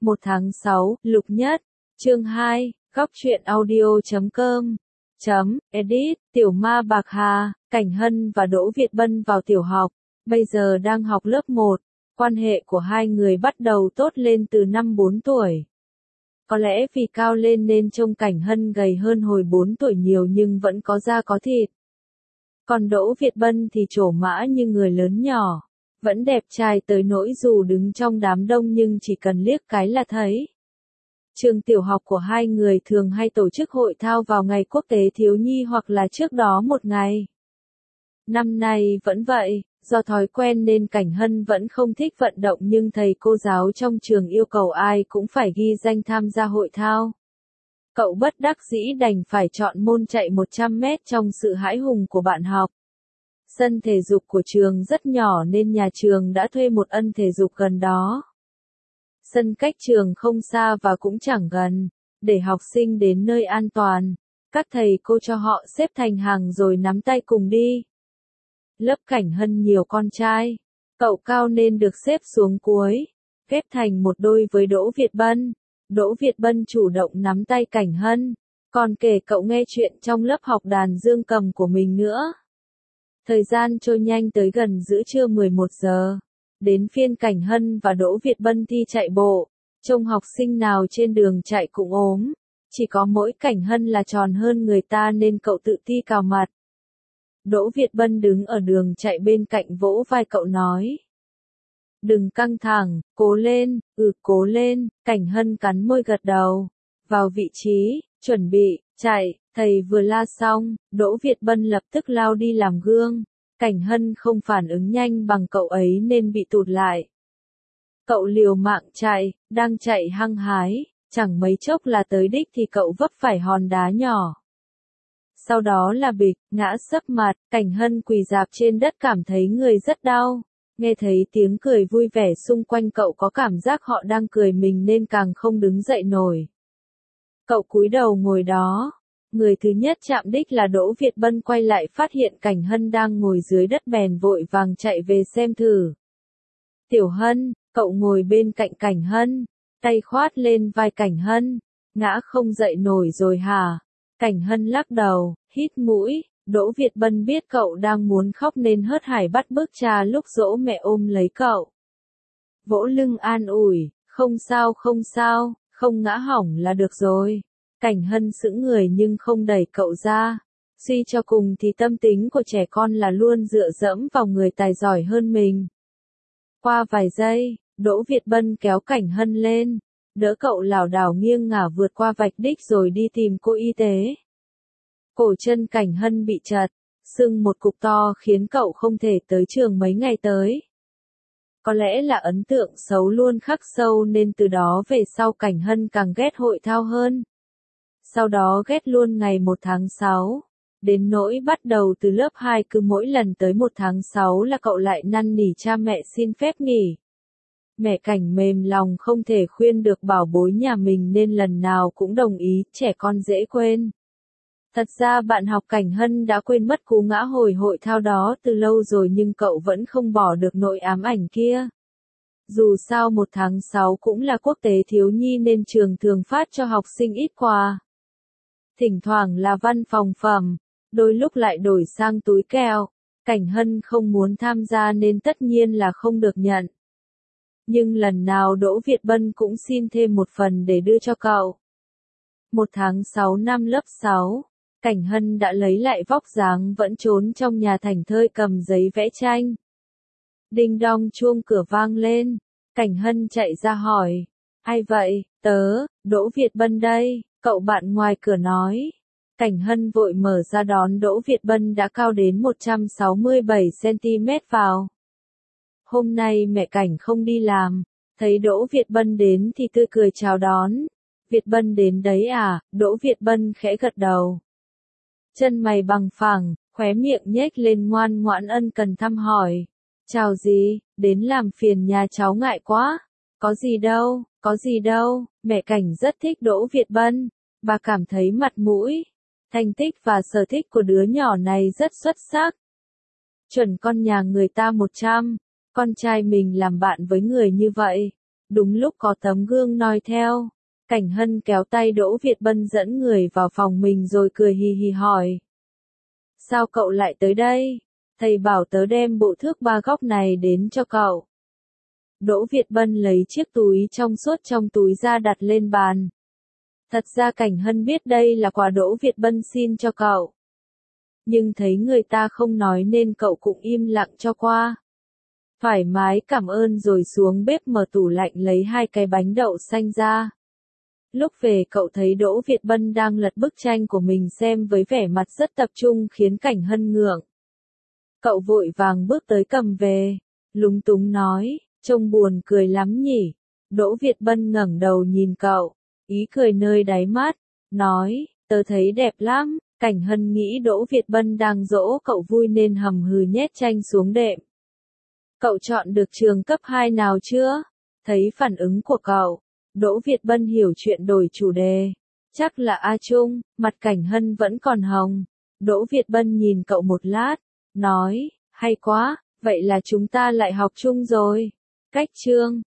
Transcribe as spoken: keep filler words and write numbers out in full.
một tháng sáu, Lục Nhất, chương hai, góc truyện audio chấm com, chấm, edit, Tiểu Ma Bạc Hà, Cảnh Hân và Đỗ Việt Bân vào tiểu học, bây giờ đang học lớp một, quan hệ của hai người bắt đầu tốt lên từ năm bốn tuổi. Có lẽ vì cao lên nên trông Cảnh Hân gầy hơn hồi bốn tuổi nhiều nhưng vẫn có da có thịt. Còn Đỗ Việt Bân thì trổ mã như người lớn nhỏ, vẫn đẹp trai tới nỗi dù đứng trong đám đông nhưng chỉ cần liếc cái là thấy. Trường tiểu học của hai người thường hay tổ chức hội thao vào ngày quốc tế thiếu nhi hoặc là trước đó một ngày. Năm nay vẫn vậy, do thói quen nên Cảnh Hân vẫn không thích vận động nhưng thầy cô giáo trong trường yêu cầu ai cũng phải ghi danh tham gia hội thao. Cậu bất đắc dĩ đành phải chọn môn chạy một trăm mét trong sự hãi hùng của bạn học. Sân thể dục của trường rất nhỏ nên nhà trường đã thuê một ân thể dục gần đó. Sân cách trường không xa và cũng chẳng gần, để học sinh đến nơi an toàn, các thầy cô cho họ xếp thành hàng rồi nắm tay cùng đi. Lớp Cảnh Hân nhiều con trai, cậu cao nên được xếp xuống cuối, ghép thành một đôi với Đỗ Việt Bân. Đỗ Việt Bân chủ động nắm tay Cảnh Hân, còn kể cậu nghe chuyện trong lớp học đàn dương cầm của mình nữa. Thời gian trôi nhanh tới gần giữa trưa mười một giờ, đến phiên Cảnh Hân và Đỗ Việt Bân thi chạy bộ, trông học sinh nào trên đường chạy cũng ốm, chỉ có mỗi Cảnh Hân là tròn hơn người ta nên cậu tự ti cào mặt. Đỗ Việt Bân đứng ở đường chạy bên cạnh vỗ vai cậu nói. Đừng căng thẳng, cố lên, ừ cố lên, Cảnh Hân cắn môi gật đầu, vào vị trí, chuẩn bị, chạy, thầy vừa la xong, Đỗ Việt Bân lập tức lao đi làm gương, Cảnh Hân không phản ứng nhanh bằng cậu ấy nên bị tụt lại. Cậu liều mạng chạy, đang chạy hăng hái, chẳng mấy chốc là tới đích thì cậu vấp phải hòn đá nhỏ. Sau đó là bịch, ngã sấp mặt, Cảnh Hân quỳ rạp trên đất cảm thấy người rất đau. Nghe thấy tiếng cười vui vẻ xung quanh cậu có cảm giác họ đang cười mình nên càng không đứng dậy nổi. Cậu cúi đầu ngồi đó. Người thứ nhất chạm đích là Đỗ Việt Bân quay lại phát hiện Cảnh Hân đang ngồi dưới đất bèn vội vàng chạy về xem thử. Tiểu Hân, cậu ngồi bên cạnh Cảnh Hân, tay khoát lên vai Cảnh Hân, ngã không dậy nổi rồi hả? Cảnh Hân lắc đầu, hít mũi. Đỗ Việt Bân biết cậu đang muốn khóc nên hớt hải bắt bước cha lúc dỗ mẹ ôm lấy cậu. Vỗ lưng an ủi, không sao không sao, không ngã hỏng là được rồi. Cảnh Hân sững người nhưng không đẩy cậu ra. Suy cho cùng thì tâm tính của trẻ con là luôn dựa dẫm vào người tài giỏi hơn mình. Qua vài giây, Đỗ Việt Bân kéo Cảnh Hân lên, đỡ cậu lảo đảo nghiêng ngả vượt qua vạch đích rồi đi tìm cô y tế. Cổ chân Cảnh Hân bị chật, sưng một cục to khiến cậu không thể tới trường mấy ngày tới. Có lẽ là ấn tượng xấu luôn khắc sâu nên từ đó về sau Cảnh Hân càng ghét hội thao hơn. Sau đó ghét luôn ngày một tháng sáu, đến nỗi bắt đầu từ lớp hai cứ mỗi lần tới một tháng sáu là cậu lại năn nỉ cha mẹ xin phép nghỉ. Mẹ Cảnh mềm lòng không thể khuyên được bảo bối nhà mình nên lần nào cũng đồng ý, trẻ con dễ quên. Thật ra bạn học Cảnh Hân đã quên mất cú ngã hồi hội thao đó từ lâu rồi nhưng cậu vẫn không bỏ được nỗi ám ảnh kia. Dù sao một tháng sáu cũng là quốc tế thiếu nhi nên trường thường phát cho học sinh ít quà. Thỉnh thoảng là văn phòng phẩm, đôi lúc lại đổi sang túi kẹo. Cảnh Hân không muốn tham gia nên tất nhiên là không được nhận. Nhưng lần nào Đỗ Việt Bân cũng xin thêm một phần để đưa cho cậu. Một tháng sáu năm lớp sáu. Cảnh Hân đã lấy lại vóc dáng vẫn trốn trong nhà thảnh thơi cầm giấy vẽ tranh. Đinh đong chuông cửa vang lên, Cảnh Hân chạy ra hỏi, ai vậy? Tớ, Đỗ Việt Bân đây, cậu bạn ngoài cửa nói. Cảnh Hân vội mở ra đón Đỗ Việt Bân đã cao đến một trăm sáu mươi bảy xăng ti mét vào. Hôm nay mẹ Cảnh không đi làm, thấy Đỗ Việt Bân đến thì tươi cười chào đón. Việt Bân đến đấy à? Đỗ Việt Bân khẽ gật đầu. Chân mày bằng phẳng, khóe miệng nhếch lên ngoan ngoãn ân cần thăm hỏi. Chào gì, đến làm phiền nhà cháu ngại quá. Có gì đâu, có gì đâu, mẹ Cảnh rất thích Đỗ Việt Bân. Bà cảm thấy mặt mũi, thành tích và sở thích của đứa nhỏ này rất xuất sắc. Chuẩn con nhà người ta một trăm, con trai mình làm bạn với người như vậy. Đúng lúc có tấm gương noi theo, Cảnh Hân kéo tay Đỗ Việt Bân dẫn người vào phòng mình rồi cười hì hì hỏi. Sao cậu lại tới đây? Thầy bảo tớ đem bộ thước ba góc này đến cho cậu. Đỗ Việt Bân lấy chiếc túi trong suốt trong túi ra đặt lên bàn. Thật ra Cảnh Hân biết đây là quà Đỗ Việt Bân xin cho cậu. Nhưng thấy người ta không nói nên cậu cũng im lặng cho qua. Thoải mái cảm ơn rồi xuống bếp mở tủ lạnh lấy hai cái bánh đậu xanh ra. Lúc về cậu thấy Đỗ Việt Bân đang lật bức tranh của mình xem với vẻ mặt rất tập trung khiến Cảnh Hân ngượng. Cậu vội vàng bước tới cầm về, lúng túng nói, trông buồn cười lắm nhỉ. Đỗ Việt Bân ngẩng đầu nhìn cậu, ý cười nơi đáy mắt, nói, tớ thấy đẹp lắm. Cảnh Hân nghĩ Đỗ Việt Bân đang dỗ cậu vui nên hầm hừ nhét tranh xuống đệm. Cậu chọn được trường cấp hai nào chưa? Thấy phản ứng của cậu, Đỗ Việt Bân hiểu chuyện đổi chủ đề. Chắc là A Trung, mặt Cảnh Hân vẫn còn hồng. Đỗ Việt Bân nhìn cậu một lát, nói, hay quá, vậy là chúng ta lại học chung rồi. Cách chương